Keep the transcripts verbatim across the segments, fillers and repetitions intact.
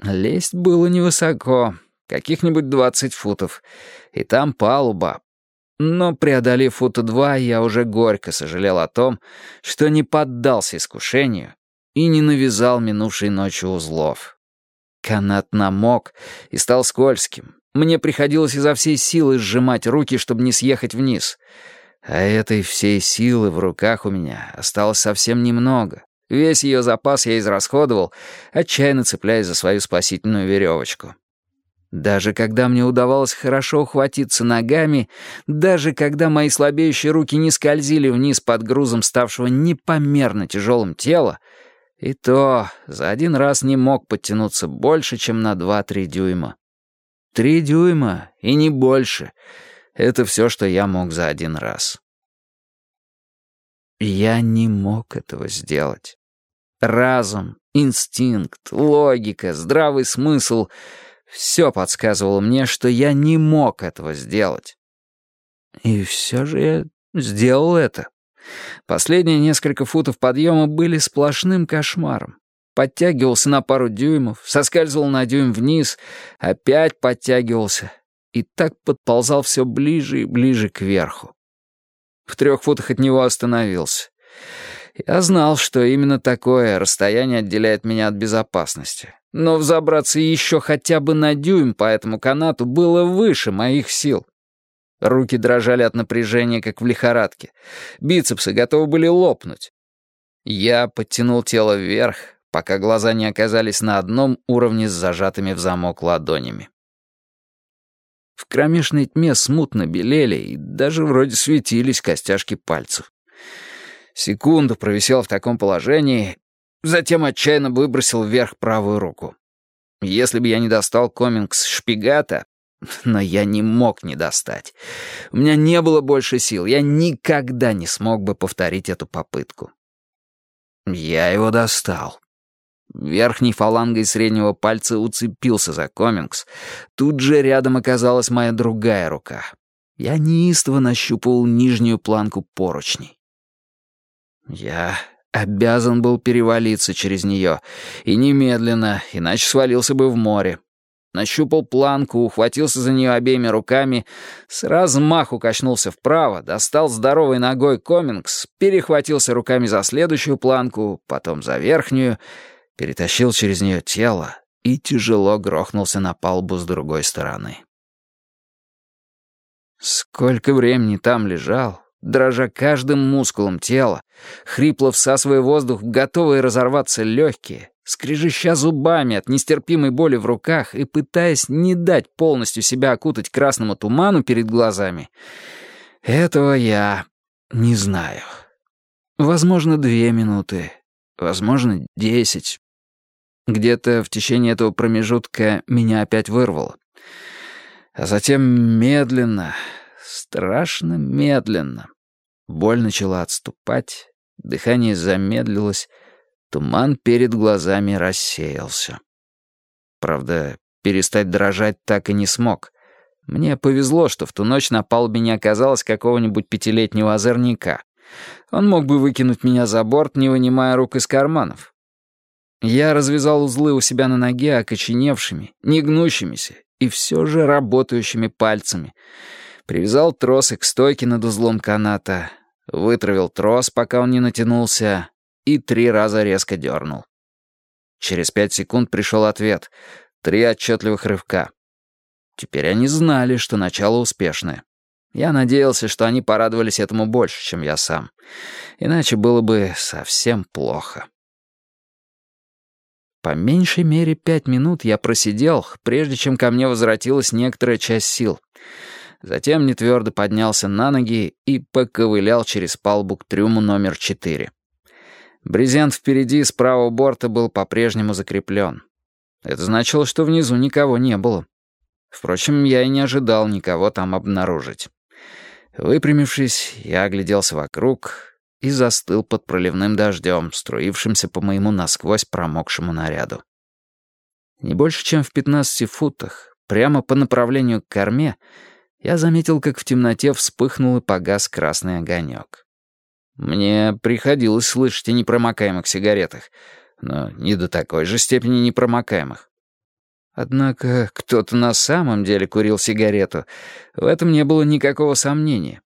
Лезть было невысоко, каких-нибудь двадцать футов, и там палуба. Но, преодолев фута два, я уже горько сожалел о том, что не поддался искушению и не навязал минувшей ночью узлов. Канат намок и стал скользким. Мне приходилось изо всей силы сжимать руки, чтобы не съехать вниз. А этой всей силы в руках у меня осталось совсем немного. Весь ее запас я израсходовал, отчаянно цепляясь за свою спасительную веревочку. Даже когда мне удавалось хорошо ухватиться ногами, даже когда мои слабеющие руки не скользили вниз под грузом ставшего непомерно тяжелым тела, и то за один раз не мог подтянуться больше, чем на два-три дюйма. Три дюйма и не больше — это все, что я мог за один раз. Я не мог этого сделать. Разум, инстинкт, логика, здравый смысл — все подсказывало мне, что я не мог этого сделать. И все же я сделал это. Последние несколько футов подъема были сплошным кошмаром. Подтягивался на пару дюймов, соскальзывал на дюйм вниз, опять подтягивался и так подползал все ближе и ближе к верху. В трех футах от него остановился. Я знал, что именно такое расстояние отделяет меня от безопасности. Но взобраться еще хотя бы на дюйм по этому канату было выше моих сил. Руки дрожали от напряжения, как в лихорадке. Бицепсы готовы были лопнуть. Я подтянул тело вверх, пока глаза не оказались на одном уровне с зажатыми в замок ладонями. В кромешной тьме смутно белели и даже вроде светились костяшки пальцев. Секунду провисел в таком положении, затем отчаянно выбросил вверх правую руку. Если бы я не достал комингс шпигата, но я не мог не достать. У меня не было больше сил, я никогда не смог бы повторить эту попытку. Я его достал. Верхней фалангой среднего пальца уцепился за комингс. Тут же рядом оказалась моя другая рука. Я неистово нащупывал нижнюю планку поручней. Я обязан был перевалиться через нее, и немедленно, иначе свалился бы в море. Нащупал планку, ухватился за нее обеими руками, с размаху качнулся вправо, достал здоровой ногой комингс, перехватился руками за следующую планку, потом за верхнюю, перетащил через нее тело и тяжело грохнулся на палубу с другой стороны. Сколько времени там лежал, дрожа каждым мускулом тела, хрипло всасывая воздух в готовые разорваться легкие, скрежеща зубами от нестерпимой боли в руках и пытаясь не дать полностью себя окутать красному туману перед глазами, этого я не знаю. Возможно, две минуты, возможно, десять. Где-то в течение этого промежутка меня опять вырвало. А затем медленно, страшно медленно, боль начала отступать, дыхание замедлилось, туман перед глазами рассеялся. Правда, перестать дрожать так и не смог. Мне повезло, что в ту ночь на палубе не оказалось какого-нибудь пятилетнего озорника. Он мог бы выкинуть меня за борт, не вынимая рук из карманов. Я развязал узлы у себя на ноге окоченевшими, негнущимися и все же работающими пальцами. Привязал тросы к стойке над узлом каната, вытравил трос, пока он не натянулся, и три раза резко дернул. Через пять секунд пришел ответ. Три отчетливых рывка. Теперь они знали, что начало успешное. Я надеялся, что они порадовались этому больше, чем я сам. Иначе было бы совсем плохо. По меньшей мере пять минут я просидел, прежде чем ко мне возвратилась некоторая часть сил. Затем нетвердо поднялся на ноги и поковылял через палубу к трюму номер четыре. Брезент впереди с правого борта был по-прежнему закреплен. Это значило, что внизу никого не было. Впрочем, я и не ожидал никого там обнаружить. Выпрямившись, я огляделся вокруг и застыл под проливным дождем, струившимся по моему насквозь промокшему наряду. Не больше, чем в пятнадцати футах, прямо по направлению к корме, я заметил, как в темноте вспыхнул и погас красный огонек. Мне приходилось слышать о непромокаемых сигаретах, но не до такой же степени непромокаемых. Однако кто-то на самом деле курил сигарету. В этом не было никакого сомнения.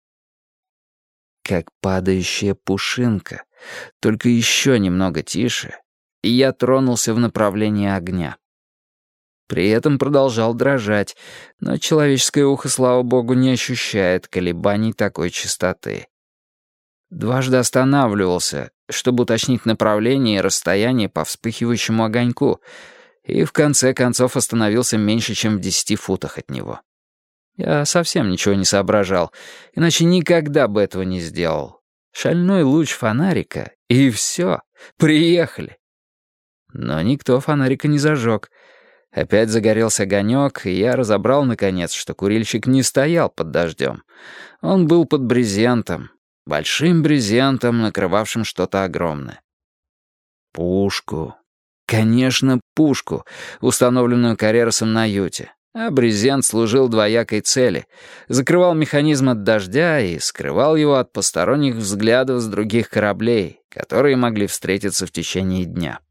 Как падающая пушинка, только еще немного тише, и я тронулся в направлении огня. При этом продолжал дрожать, но человеческое ухо, слава богу, не ощущает колебаний такой частоты. Дважды останавливался, чтобы уточнить направление и расстояние по вспыхивающему огоньку, и в конце концов остановился меньше, чем в десяти футах от него. Я совсем ничего не соображал, иначе никогда бы этого не сделал. Шальной луч фонарика, и все, приехали. Но никто фонарика не зажег. Опять загорелся огонек, и я разобрал, наконец, что курильщик не стоял под дождем. Он был под брезентом, большим брезентом, накрывавшим что-то огромное. Пушку. Конечно, пушку, установленную Каррерасом на юте. А брезент служил двоякой цели. Закрывал механизм от дождя и скрывал его от посторонних взглядов с других кораблей, которые могли встретиться в течение дня.